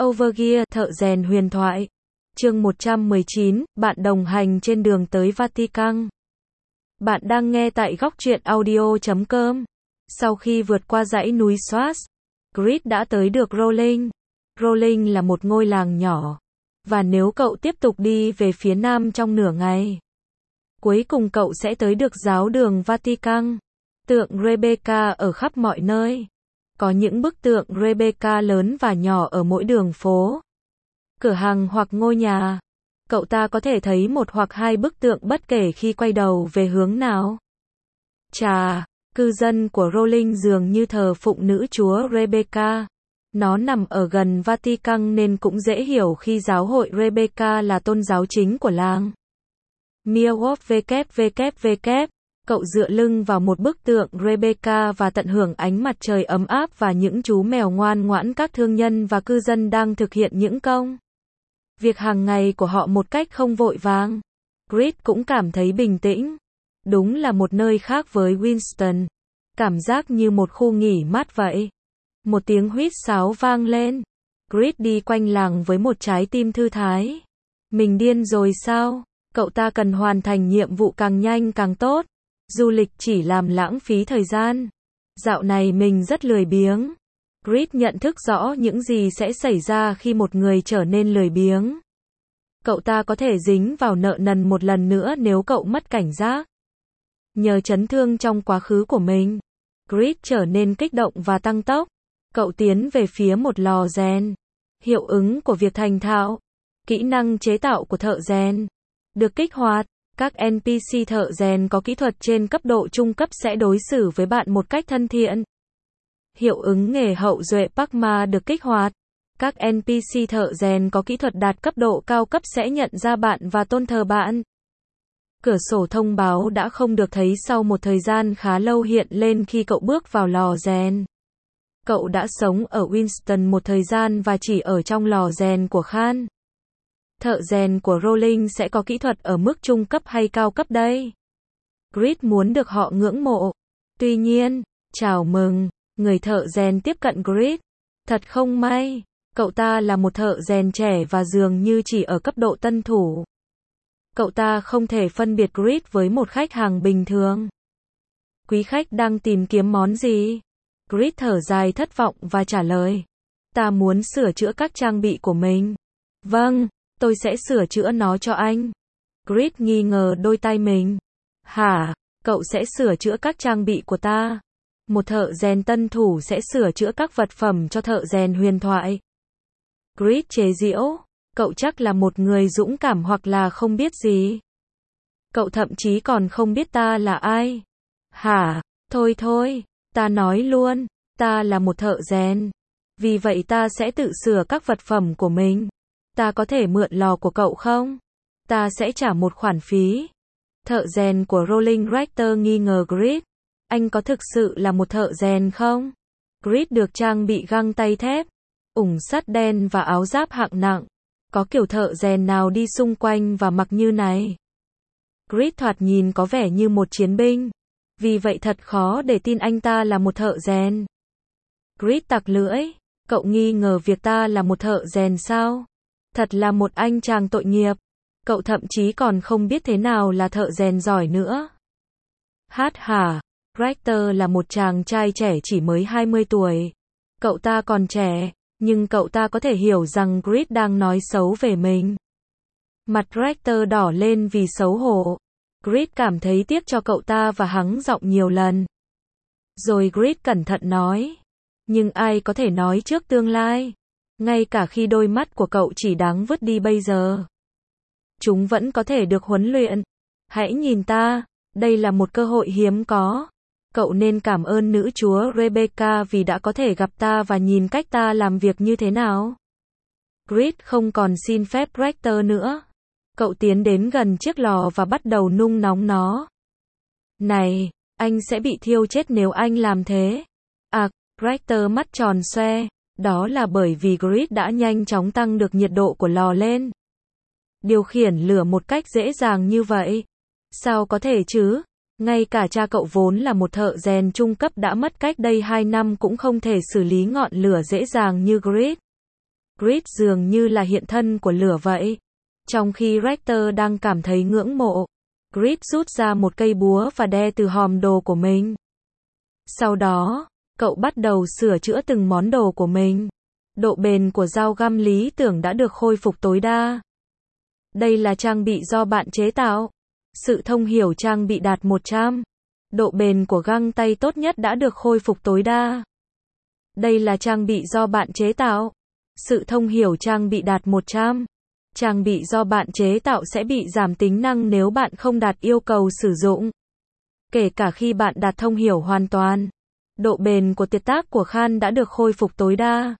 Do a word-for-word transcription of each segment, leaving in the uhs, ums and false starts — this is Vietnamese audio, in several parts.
Overgear, thợ rèn huyền thoại. Chương một trăm mười chín, bạn đồng hành trên đường tới Vatican. Bạn đang nghe tại góc truyện audio chấm com. Sau khi vượt qua dãy núi Schwarz, Grid đã tới được Rolling. Rolling là một ngôi làng nhỏ. Và nếu cậu tiếp tục đi về phía nam trong nửa ngày, cuối cùng cậu sẽ tới được giáo đường Vatican. Tượng Rebecca ở khắp mọi nơi. Có những bức tượng Rebecca lớn và nhỏ ở mỗi đường phố, cửa hàng hoặc ngôi nhà. Cậu ta có thể thấy một hoặc hai bức tượng bất kể khi quay đầu về hướng nào. Chà, cư dân của Rolling dường như thờ phụng nữ chúa Rebecca. Nó nằm ở gần Vatican nên cũng dễ hiểu khi giáo hội Rebecca là tôn giáo chính của làng. Milwaukee vê kép vê kép vê kép. Cậu dựa lưng vào một bức tượng Rebecca và tận hưởng ánh mặt trời ấm áp và những chú mèo ngoan ngoãn. Các thương nhân và cư dân đang thực hiện những công việc hàng ngày của họ một cách không vội vàng. Grid cũng cảm thấy bình tĩnh. Đúng là một nơi khác với Winston. Cảm giác như một khu nghỉ mát vậy. Một tiếng huýt sáo vang lên. Grid đi quanh làng với một trái tim thư thái. Mình điên rồi sao? Cậu ta cần hoàn thành nhiệm vụ càng nhanh càng tốt. Du lịch chỉ làm lãng phí thời gian. Dạo này mình rất lười biếng. Grid nhận thức rõ những gì sẽ xảy ra khi một người trở nên lười biếng. Cậu ta có thể dính vào nợ nần một lần nữa nếu cậu mất cảnh giác. Nhờ chấn thương trong quá khứ của mình, Grid trở nên kích động và tăng tốc. Cậu tiến về phía một lò rèn. Hiệu ứng của việc thành thạo, kỹ năng chế tạo của thợ rèn được kích hoạt. Các en pê xê thợ rèn có kỹ thuật trên cấp độ trung cấp sẽ đối xử với bạn một cách thân thiện. Hiệu ứng nghề hậu duệ Parkma được kích hoạt. Các en pê xê thợ rèn có kỹ thuật đạt cấp độ cao cấp sẽ nhận ra bạn và tôn thờ bạn. Cửa sổ thông báo đã không được thấy sau một thời gian khá lâu hiện lên khi cậu bước vào lò rèn. Cậu đã sống ở Winston một thời gian và chỉ ở trong lò rèn của Khan. Thợ rèn của Rolling sẽ có kỹ thuật ở mức trung cấp hay cao cấp đây? Grid muốn được họ ngưỡng mộ. Tuy nhiên, chào mừng, người thợ rèn tiếp cận Grid. Thật không may, cậu ta là một thợ rèn trẻ và dường như chỉ ở cấp độ tân thủ. Cậu ta không thể phân biệt Grid với một khách hàng bình thường. Quý khách đang tìm kiếm món gì? Grid thở dài thất vọng và trả lời. Ta muốn sửa chữa các trang bị của mình. Vâng. Tôi sẽ sửa chữa nó cho anh. Grid nghi ngờ đôi tay mình. Hả? Cậu sẽ sửa chữa các trang bị của ta? Một thợ rèn tân thủ sẽ sửa chữa các vật phẩm cho thợ rèn huyền thoại. Grid chế giễu. Cậu chắc là một người dũng cảm hoặc là không biết gì. Cậu thậm chí còn không biết ta là ai. Hả? Thôi thôi. Ta nói luôn. Ta là một thợ rèn. Vì vậy ta sẽ tự sửa các vật phẩm của mình. Ta có thể mượn lò của cậu không? Ta sẽ trả một khoản phí. Thợ rèn của Rolling Rector nghi ngờ Grid. Anh có thực sự là một thợ rèn không? Grid được trang bị găng tay thép, ủng sắt đen và áo giáp hạng nặng. Có kiểu thợ rèn nào đi xung quanh và mặc như này? Grid thoạt nhìn có vẻ như một chiến binh. Vì vậy thật khó để tin anh ta là một thợ rèn. Grid tặc lưỡi. Cậu nghi ngờ việc ta là một thợ rèn sao? Thật là một anh chàng tội nghiệp. Cậu thậm chí còn không biết thế nào là thợ rèn giỏi nữa. Hát hả, Rector là một chàng trai trẻ chỉ mới hai mươi tuổi. Cậu ta còn trẻ, nhưng cậu ta có thể hiểu rằng Grid đang nói xấu về mình. Mặt Rector đỏ lên vì xấu hổ. Grid cảm thấy tiếc cho cậu ta và hắng giọng nhiều lần. Rồi Grid cẩn thận nói. Nhưng ai có thể nói trước tương lai? Ngay cả khi đôi mắt của cậu chỉ đáng vứt đi bây giờ, chúng vẫn có thể được huấn luyện. Hãy nhìn ta, đây là một cơ hội hiếm có. Cậu nên cảm ơn nữ chúa Rebecca vì đã có thể gặp ta và nhìn cách ta làm việc như thế nào. Grid không còn xin phép Rector nữa. Cậu tiến đến gần chiếc lò và bắt đầu nung nóng nó. Này, anh sẽ bị thiêu chết nếu anh làm thế. À, Rector mắt tròn xoe. Đó là bởi vì Grid đã nhanh chóng tăng được nhiệt độ của lò lên. Điều khiển lửa một cách dễ dàng như vậy. Sao có thể chứ? Ngay cả cha cậu vốn là một thợ rèn trung cấp đã mất cách đây hai năm cũng không thể xử lý ngọn lửa dễ dàng như Grid. Grid dường như là hiện thân của lửa vậy. Trong khi Rector đang cảm thấy ngưỡng mộ, Grid rút ra một cây búa và đe từ hòm đồ của mình. Sau đó, cậu bắt đầu sửa chữa từng món đồ của mình. Độ bền của dao găm lý tưởng đã được khôi phục tối đa. Đây là trang bị do bạn chế tạo. Sự thông hiểu trang bị đạt một trăm. Độ bền của găng tay tốt nhất đã được khôi phục tối đa. Đây là trang bị do bạn chế tạo. Sự thông hiểu trang bị đạt một trăm. Trang bị do bạn chế tạo sẽ bị giảm tính năng nếu bạn không đạt yêu cầu sử dụng. Kể cả khi bạn đạt thông hiểu hoàn toàn. Độ bền của tuyệt tác của Khan đã được khôi phục tối đa.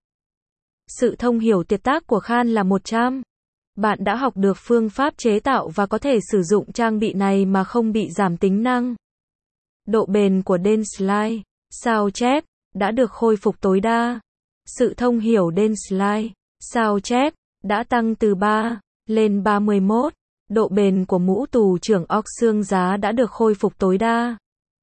Sự thông hiểu tuyệt tác của Khan là một trăm. Bạn đã học được phương pháp chế tạo và có thể sử dụng trang bị này mà không bị giảm tính năng. Độ bền của Den Slide, sao chép, đã được khôi phục tối đa. Sự thông hiểu Den Slide, sao chép, đã tăng từ ba lên ba mươi mốt. Độ bền của mũ tù trưởng óc xương giá đã được khôi phục tối đa.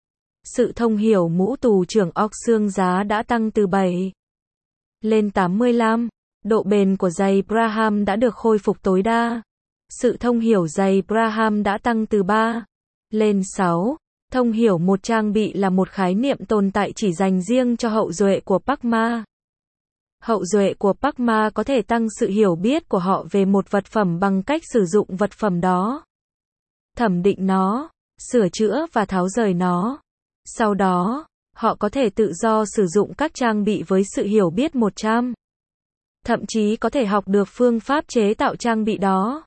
Sự thông hiểu mũ tù trưởng óc xương giá đã tăng từ bảy lên tám mươi lăm. Độ bền của giày Braham đã được khôi phục tối đa. Sự thông hiểu giày Braham đã tăng từ ba lên sáu. Thông hiểu một trang bị là một khái niệm tồn tại chỉ dành riêng cho hậu duệ của Pakma. Hậu duệ của Pakma có thể tăng sự hiểu biết của họ về một vật phẩm bằng cách sử dụng vật phẩm đó, thẩm định nó, sửa chữa và tháo rời nó. Sau đó, họ có thể tự do sử dụng các trang bị với sự hiểu biết một trăm. Thậm chí có thể học được phương pháp chế tạo trang bị đó.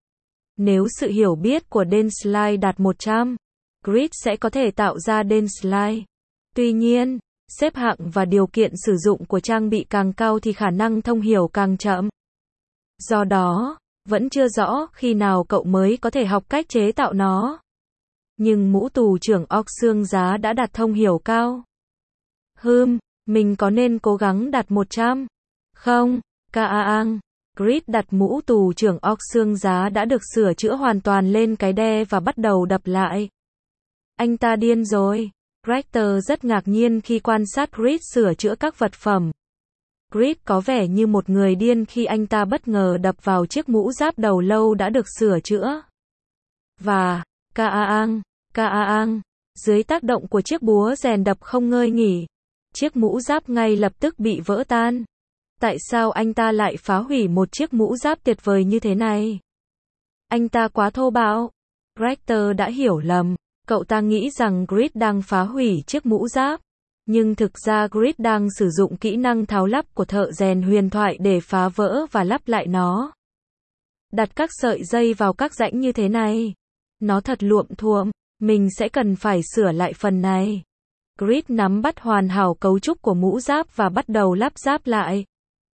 Nếu sự hiểu biết của Den Slide đạt một trăm, Grid sẽ có thể tạo ra Den Slide. Tuy nhiên, xếp hạng và điều kiện sử dụng của trang bị càng cao thì khả năng thông hiểu càng chậm. Do đó, vẫn chưa rõ khi nào cậu mới có thể học cách chế tạo nó. Nhưng mũ tù trưởng óc xương giá đã đạt thông hiểu cao. Hừm, mình có nên cố gắng đạt một trăm? Không, Kaang. Grid đặt mũ tù trưởng óc xương giá đã được sửa chữa hoàn toàn lên cái đe và bắt đầu đập lại. Anh ta điên rồi. Rector rất ngạc nhiên khi quan sát Grid sửa chữa các vật phẩm. Grid có vẻ như một người điên khi anh ta bất ngờ đập vào chiếc mũ giáp đầu lâu đã được sửa chữa. Và, Kaang, Kaang, dưới tác động của chiếc búa rèn đập không ngơi nghỉ, chiếc mũ giáp ngay lập tức bị vỡ tan. Tại sao anh ta lại phá hủy một chiếc mũ giáp tuyệt vời như thế này? Anh ta quá thô bạo. Rector đã hiểu lầm. Cậu ta nghĩ rằng Grid đang phá hủy chiếc mũ giáp. Nhưng thực ra Grid đang sử dụng kỹ năng tháo lắp của thợ rèn huyền thoại để phá vỡ và lắp lại nó. Đặt các sợi dây vào các rãnh như thế này. Nó thật luộm thuộm. Mình sẽ cần phải sửa lại phần này. Grid nắm bắt hoàn hảo cấu trúc của mũ giáp và bắt đầu lắp ráp lại.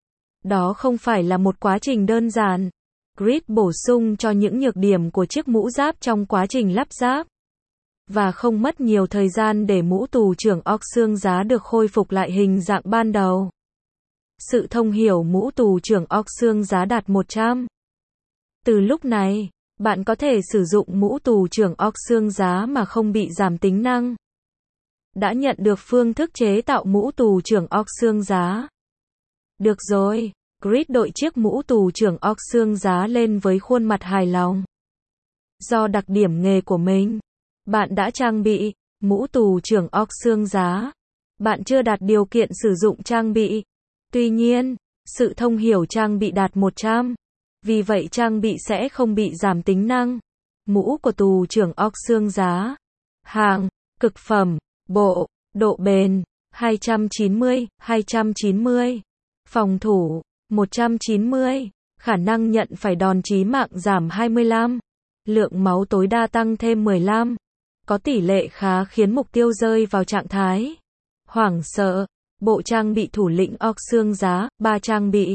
Đó không phải là một quá trình đơn giản. Grid bổ sung cho những nhược điểm của chiếc mũ giáp trong quá trình lắp ráp. Và không mất nhiều thời gian để mũ tù trưởng óc xương giá được khôi phục lại hình dạng ban đầu. Sự thông hiểu mũ tù trưởng óc xương giá đạt một trăm. Từ lúc này, bạn có thể sử dụng mũ tù trưởng óc xương giá mà không bị giảm tính năng. Đã nhận được phương thức chế tạo mũ tù trưởng óc xương giá. Được rồi, Grid đội chiếc mũ tù trưởng óc xương giá lên với khuôn mặt hài lòng. Do đặc điểm nghề của mình, bạn đã trang bị mũ tù trưởng óc xương giá. Bạn chưa đạt điều kiện sử dụng trang bị. Tuy nhiên, sự thông hiểu trang bị đạt một trăm. Vì vậy trang bị sẽ không bị giảm tính năng. Mũ của tù trưởng óc xương giá. Hàng, cực phẩm, bộ, độ bền, hai trăm chín mươi, hai trăm chín mươi. Phòng thủ, một trăm chín mươi. Khả năng nhận phải đòn chí mạng giảm hai mươi lăm. Lượng máu tối đa tăng thêm mười lăm. Có tỷ lệ khá khiến mục tiêu rơi vào trạng thái hoảng sợ. Bộ trang bị thủ lĩnh óc xương giá, ba trang bị.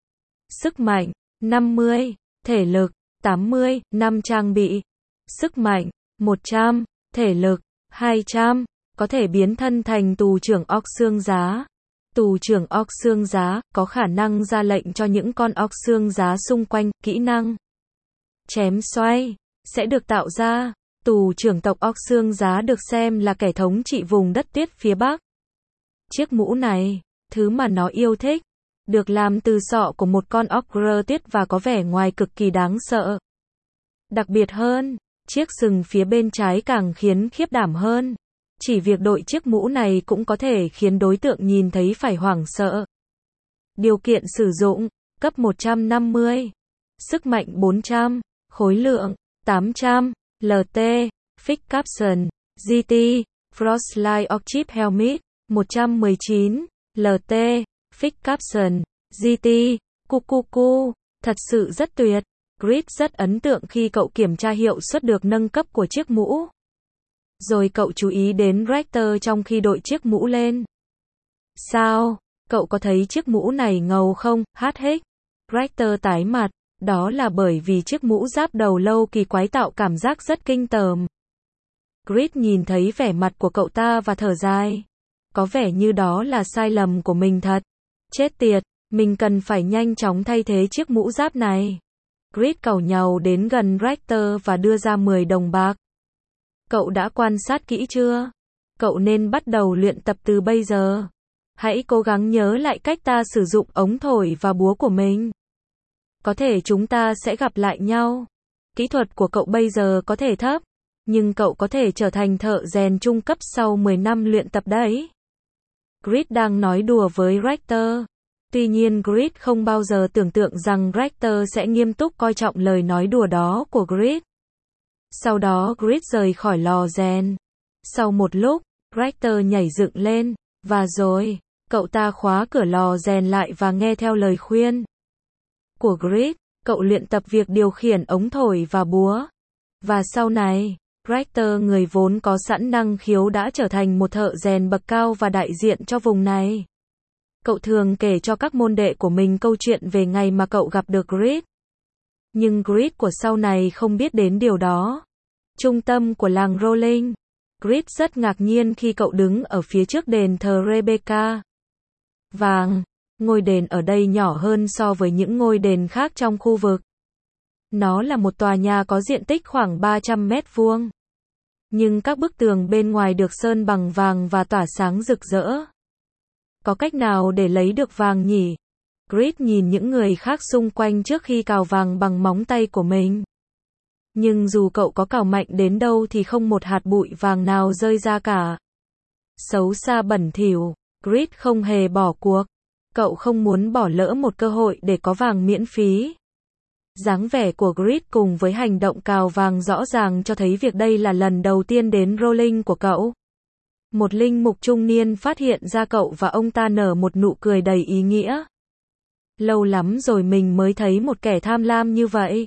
Sức mạnh, năm mươi. Thể lực, tám mươi, năm trang bị. Sức mạnh, một trăm. Thể lực, hai trăm. Có thể biến thân thành tù trưởng óc xương giá. Tù trưởng óc xương giá, có khả năng ra lệnh cho những con óc xương giá xung quanh. Kỹ năng chém xoay sẽ được tạo ra. Tù trưởng tộc óc xương giá được xem là kẻ thống trị vùng đất tuyết phía Bắc. Chiếc mũ này, thứ mà nó yêu thích, được làm từ sọ của một con ogre tiết và có vẻ ngoài cực kỳ đáng sợ. Đặc biệt hơn, chiếc sừng phía bên trái càng khiến khiếp đảm hơn. Chỉ việc đội chiếc mũ này cũng có thể khiến đối tượng nhìn thấy phải hoảng sợ. Điều kiện sử dụng, cấp một trăm năm mươi, sức mạnh bốn trăm, khối lượng tám trăm, lờ tê, Fix Caption, giê tê, Frostlight Orchid Helmet, một trăm mười chín, lờ tê, Fix Caption, giê tê, Cucucu, thật sự rất tuyệt. Grid rất ấn tượng khi cậu kiểm tra hiệu suất được nâng cấp của chiếc mũ. Rồi cậu chú ý đến Rector trong khi đội chiếc mũ lên. Sao? Cậu có thấy chiếc mũ này ngầu không? Hát hích. Rector tái mặt. Đó là bởi vì chiếc mũ giáp đầu lâu kỳ quái tạo cảm giác rất kinh tởm. Grid nhìn thấy vẻ mặt của cậu ta và thở dài. Có vẻ như đó là sai lầm của mình thật. Chết tiệt, mình cần phải nhanh chóng thay thế chiếc mũ giáp này. Grid càu nhàu đến gần Rector và đưa ra mười đồng bạc. Cậu đã quan sát kỹ chưa? Cậu nên bắt đầu luyện tập từ bây giờ. Hãy cố gắng nhớ lại cách ta sử dụng ống thổi và búa của mình. Có thể chúng ta sẽ gặp lại nhau. Kỹ thuật của cậu bây giờ có thể thấp, nhưng cậu có thể trở thành thợ rèn trung cấp sau mười năm luyện tập đấy. Grid đang nói đùa với Rector. Tuy nhiên Grid không bao giờ tưởng tượng rằng Rector sẽ nghiêm túc coi trọng lời nói đùa đó của Grid. Sau đó Grid rời khỏi lò rèn. Sau một lúc, Rector nhảy dựng lên, và rồi, cậu ta khóa cửa lò rèn lại và nghe theo lời khuyên của Grid. Cậu luyện tập việc điều khiển ống thổi và búa. Và sau này, Rector người vốn có sẵn năng khiếu đã trở thành một thợ rèn bậc cao và đại diện cho vùng này. Cậu thường kể cho các môn đệ của mình câu chuyện về ngày mà cậu gặp được Grid. Nhưng Grid của sau này không biết đến điều đó. Trung tâm của làng Rolling. Grid rất ngạc nhiên khi cậu đứng ở phía trước đền thờ Rebecca. Vàng, ngôi đền ở đây nhỏ hơn so với những ngôi đền khác trong khu vực. Nó là một tòa nhà có diện tích khoảng ba trăm mét vuông. Nhưng các bức tường bên ngoài được sơn bằng vàng và tỏa sáng rực rỡ. Có cách nào để lấy được vàng nhỉ? Grid nhìn những người khác xung quanh trước khi cào vàng bằng móng tay của mình. Nhưng dù cậu có cào mạnh đến đâu thì không một hạt bụi vàng nào rơi ra cả. Xấu xa bẩn thỉu, Grid không hề bỏ cuộc. Cậu không muốn bỏ lỡ một cơ hội để có vàng miễn phí. Dáng vẻ của Grid cùng với hành động cào vàng rõ ràng cho thấy việc đây là lần đầu tiên đến Rolling của cậu. Một linh mục trung niên phát hiện ra cậu và ông ta nở một nụ cười đầy ý nghĩa. Lâu lắm rồi mình mới thấy một kẻ tham lam như vậy.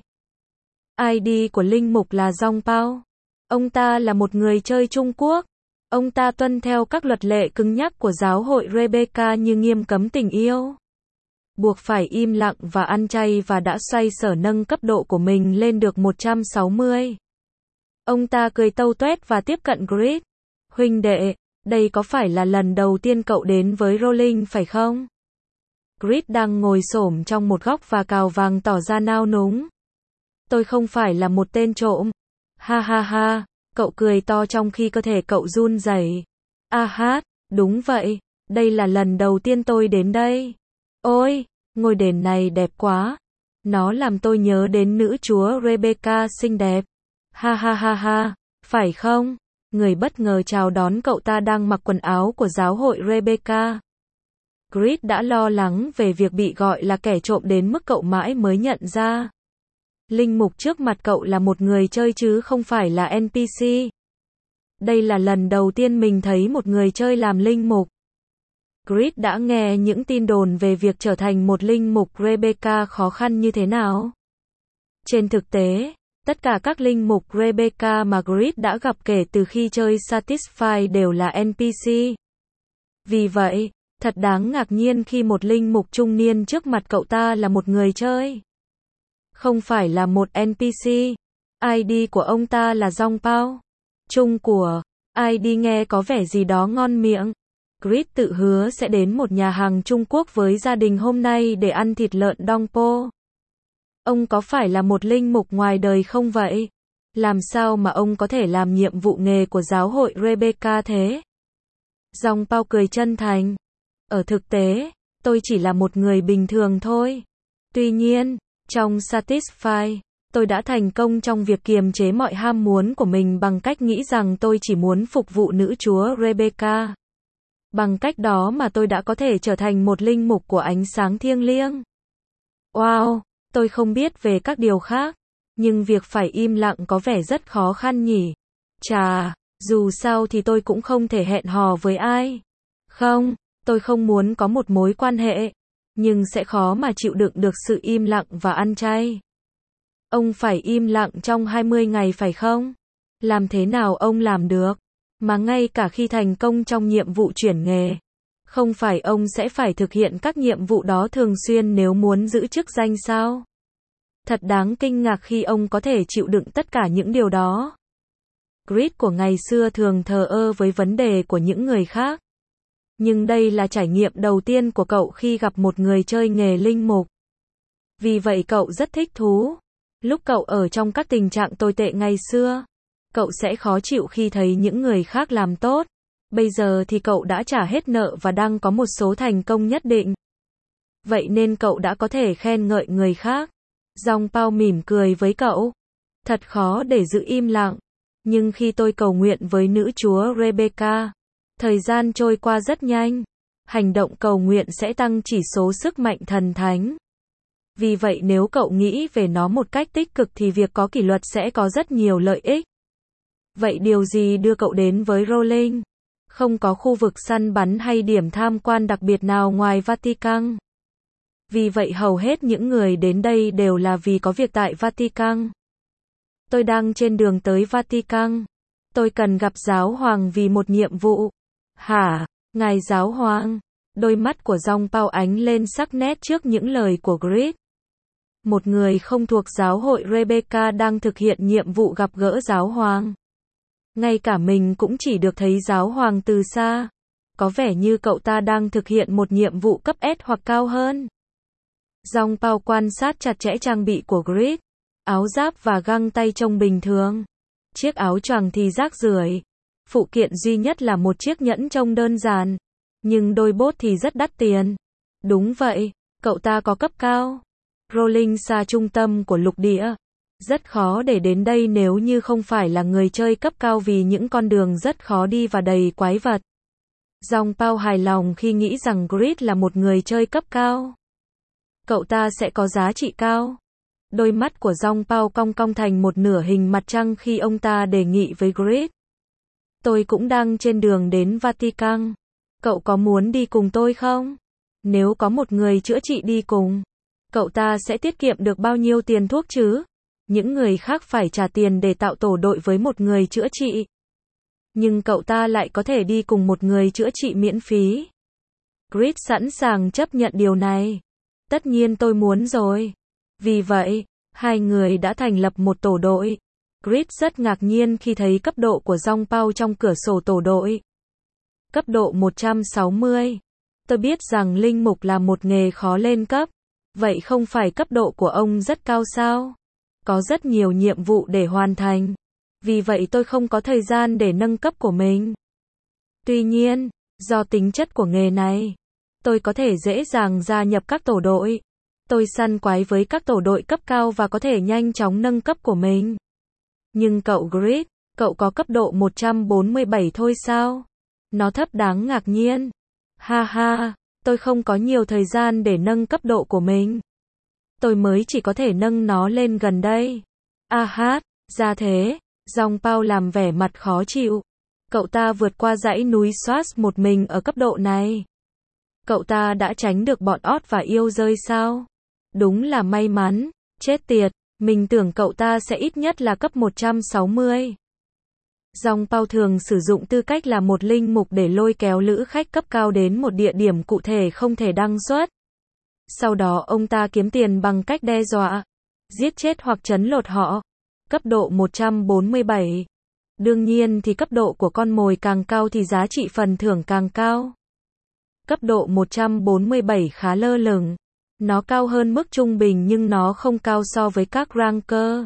i đê của linh mục là Dong Pao. Ông ta là một người chơi Trung Quốc. Ông ta tuân theo các luật lệ cứng nhắc của giáo hội Rebecca như nghiêm cấm tình yêu, buộc phải im lặng và ăn chay và đã xoay sở nâng cấp độ của mình lên được một trăm sáu mươi. Ông ta cười tâu tuét và tiếp cận Grid. Huynh đệ, đây có phải là lần đầu tiên cậu đến với Rolling phải không? Grid đang ngồi xổm trong một góc và cào vàng tỏ ra nao núng. Tôi không phải là một tên trộm. Ha ha ha, cậu cười to trong khi cơ thể cậu run rẩy. A hát, đúng vậy, đây là lần đầu tiên tôi đến đây. Ôi, ngôi đền này đẹp quá. Nó làm tôi nhớ đến nữ chúa Rebecca xinh đẹp. Ha ha ha ha, phải không? Người bất ngờ chào đón cậu ta đang mặc quần áo của giáo hội Rebecca. Grid đã lo lắng về việc bị gọi là kẻ trộm đến mức cậu mãi mới nhận ra. Linh mục trước mặt cậu là một người chơi chứ không phải là en pê xê. Đây là lần đầu tiên mình thấy một người chơi làm linh mục. Grid đã nghe những tin đồn về việc trở thành một linh mục Rebecca khó khăn như thế nào. Trên thực tế, tất cả các linh mục Rebecca mà Grid đã gặp kể từ khi chơi Satisfy đều là en pê xê. Vì vậy, thật đáng ngạc nhiên khi một linh mục trung niên trước mặt cậu ta là một người chơi. Không phải là một en pê xê. i đê của ông ta là Dong Pao. Chung của i đê nghe có vẻ gì đó ngon miệng. Grid tự hứa sẽ đến một nhà hàng Trung Quốc với gia đình hôm nay để ăn thịt lợn Dong Po. Ông có phải là một linh mục ngoài đời không vậy? Làm sao mà ông có thể làm nhiệm vụ nghề của giáo hội Rebecca thế? Dong Pao cười chân thành. Ở thực tế, Tôi chỉ là một người bình thường thôi. Tuy nhiên, trong Satisfy, tôi đã thành công trong việc kiềm chế mọi ham muốn của mình bằng cách nghĩ rằng tôi chỉ muốn phục vụ nữ chúa Rebecca. Bằng cách đó mà tôi đã có thể trở thành một linh mục của ánh sáng thiêng liêng. Wow, tôi không biết về các điều khác, nhưng việc phải im lặng có vẻ rất khó khăn nhỉ. Chà, dù sao thì tôi cũng không thể hẹn hò với ai. Không, tôi không muốn có một mối quan hệ, nhưng sẽ khó mà chịu đựng được sự im lặng và ăn chay. Ông phải im lặng trong hai mươi ngày phải không? Làm thế nào ông làm được? Mà ngay cả khi thành công trong nhiệm vụ chuyển nghề, không phải ông sẽ phải thực hiện các nhiệm vụ đó thường xuyên nếu muốn giữ chức danh sao? Thật đáng kinh ngạc khi ông có thể chịu đựng tất cả những điều đó. Grid của ngày xưa thường thờ ơ với vấn đề của những người khác. Nhưng đây là trải nghiệm đầu tiên của cậu khi gặp một người chơi nghề linh mục. Vì vậy cậu rất thích thú. Lúc cậu ở trong các tình trạng tồi tệ ngày xưa, cậu sẽ khó chịu khi thấy những người khác làm tốt. Bây giờ thì cậu đã trả hết nợ và đang có một số thành công nhất định. Vậy nên cậu đã có thể khen ngợi người khác. Dòng Pao mỉm cười với cậu. Thật khó để giữ im lặng. Nhưng khi tôi cầu nguyện với nữ chúa Rebecca, thời gian trôi qua rất nhanh. Hành động cầu nguyện sẽ tăng chỉ số sức mạnh thần thánh. Vì vậy nếu cậu nghĩ về nó một cách tích cực thì việc có kỷ luật sẽ có rất nhiều lợi ích. Vậy điều gì đưa cậu đến với Rowling? Không có khu vực săn bắn hay điểm tham quan đặc biệt nào ngoài Vatican. Vì vậy hầu hết những người đến đây đều là vì có việc tại Vatican. Tôi đang trên đường tới Vatican. Tôi cần gặp giáo hoàng vì một nhiệm vụ. Hả, ngài giáo hoàng? Đôi mắt của Dòng Pao ánh lên sắc nét trước những lời của Grid. Một người không thuộc giáo hội Rebecca đang thực hiện nhiệm vụ gặp gỡ giáo hoàng. Ngay cả mình cũng chỉ được thấy giáo hoàng từ xa. Có vẻ như cậu ta đang thực hiện một nhiệm vụ cấp S hoặc cao hơn. Dòng Pao quan sát chặt chẽ trang bị của Grid. Áo giáp và găng tay trông bình thường. Chiếc áo choàng thì rác rưởi. Phụ kiện duy nhất là một chiếc nhẫn trông đơn giản. Nhưng đôi bốt thì rất đắt tiền. Đúng vậy, cậu ta có cấp cao. Rowling xa trung tâm của lục địa. Rất khó để đến đây nếu như không phải là người chơi cấp cao vì những con đường rất khó đi và đầy quái vật. Dòng Pao hài lòng khi nghĩ rằng Grid là một người chơi cấp cao. Cậu ta sẽ có giá trị cao. Đôi mắt của Dòng Pao cong cong thành một nửa hình mặt trăng khi ông ta đề nghị với Grid. Tôi cũng đang trên đường đến Vatican. Cậu có muốn đi cùng tôi không? Nếu có một người chữa trị đi cùng, cậu ta sẽ tiết kiệm được bao nhiêu tiền thuốc chứ? Những người khác phải trả tiền để tạo tổ đội với một người chữa trị. Nhưng cậu ta lại có thể đi cùng một người chữa trị miễn phí. Grid sẵn sàng chấp nhận điều này. Tất nhiên tôi muốn rồi. Vì vậy, hai người đã thành lập một tổ đội. Grid rất ngạc nhiên khi thấy cấp độ của Dòng Pao trong cửa sổ tổ đội. Cấp độ một trăm sáu mươi. Tôi biết rằng linh mục là một nghề khó lên cấp. Vậy không phải cấp độ của ông rất cao sao? Có rất nhiều nhiệm vụ để hoàn thành. Vì vậy tôi không có thời gian để nâng cấp của mình. Tuy nhiên, do tính chất của nghề này, tôi có thể dễ dàng gia nhập các tổ đội. Tôi săn quái với các tổ đội cấp cao và có thể nhanh chóng nâng cấp của mình. Nhưng cậu Grid, cậu có cấp độ một trăm bốn mươi bảy thôi sao? Nó thấp đáng ngạc nhiên. Ha ha, tôi không có nhiều thời gian để nâng cấp độ của mình. Tôi mới chỉ có thể nâng nó lên gần đây. A hát, ra thế. Dòng Pao làm vẻ mặt khó chịu. Cậu ta vượt qua dãy núi Swat một mình ở cấp độ này. Cậu ta đã tránh được bọn ót và yêu rơi sao? Đúng là may mắn. Chết tiệt, mình tưởng cậu ta sẽ ít nhất là cấp một trăm sáu mươi. Dòng Pao thường sử dụng tư cách là một linh mục để lôi kéo lữ khách cấp cao đến một địa điểm cụ thể không thể đăng xuất. Sau đó ông ta kiếm tiền bằng cách đe dọa, giết chết hoặc trấn lột họ. Cấp độ một trăm bốn mươi bảy. Đương nhiên thì cấp độ của con mồi càng cao thì giá trị phần thưởng càng cao. Cấp độ một trăm bốn mươi bảy khá lơ lửng. Nó cao hơn mức trung bình nhưng nó không cao so với các ranker.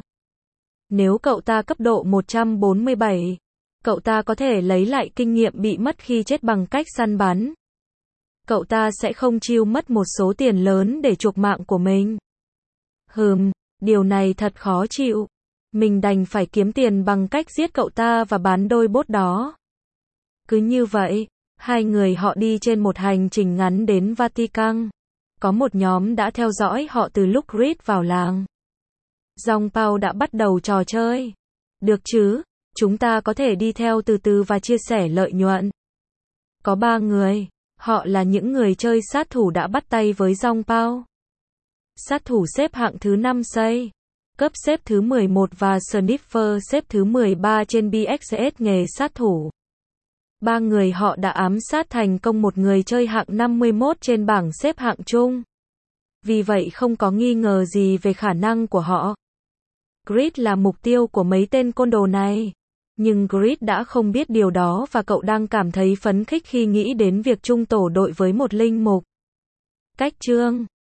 Nếu cậu ta cấp độ một trăm bốn mươi bảy, cậu ta có thể lấy lại kinh nghiệm bị mất khi chết bằng cách săn bắn. cậu ta sẽ không chiêu mất một số tiền lớn để chuộc mạng của mình. Hừm, điều này thật khó chịu. Mình đành phải kiếm tiền bằng cách giết cậu ta và bán đôi bốt đó. Cứ như vậy, hai người họ đi trên một hành trình ngắn đến Vatican. Có một nhóm đã theo dõi họ từ lúc Grid vào làng. Jean Paul đã bắt đầu trò chơi. Được chứ, chúng ta có thể đi theo từ từ và chia sẻ lợi nhuận. Có ba người, họ là những người chơi sát thủ đã bắt tay với Jean Paul. Sát thủ xếp hạng thứ năm xây, cấp xếp thứ mười một và Sniffer xếp thứ mười ba trên bê ích ét nghề sát thủ. Ba người họ đã ám sát thành công một người chơi hạng năm mươi mốt trên bảng xếp hạng chung. Vì vậy không có nghi ngờ gì về khả năng của họ. Grid là mục tiêu của mấy tên côn đồ này. Nhưng Grid đã không biết điều đó và cậu đang cảm thấy phấn khích khi nghĩ đến việc chung tổ đội với một linh mục. Cách chương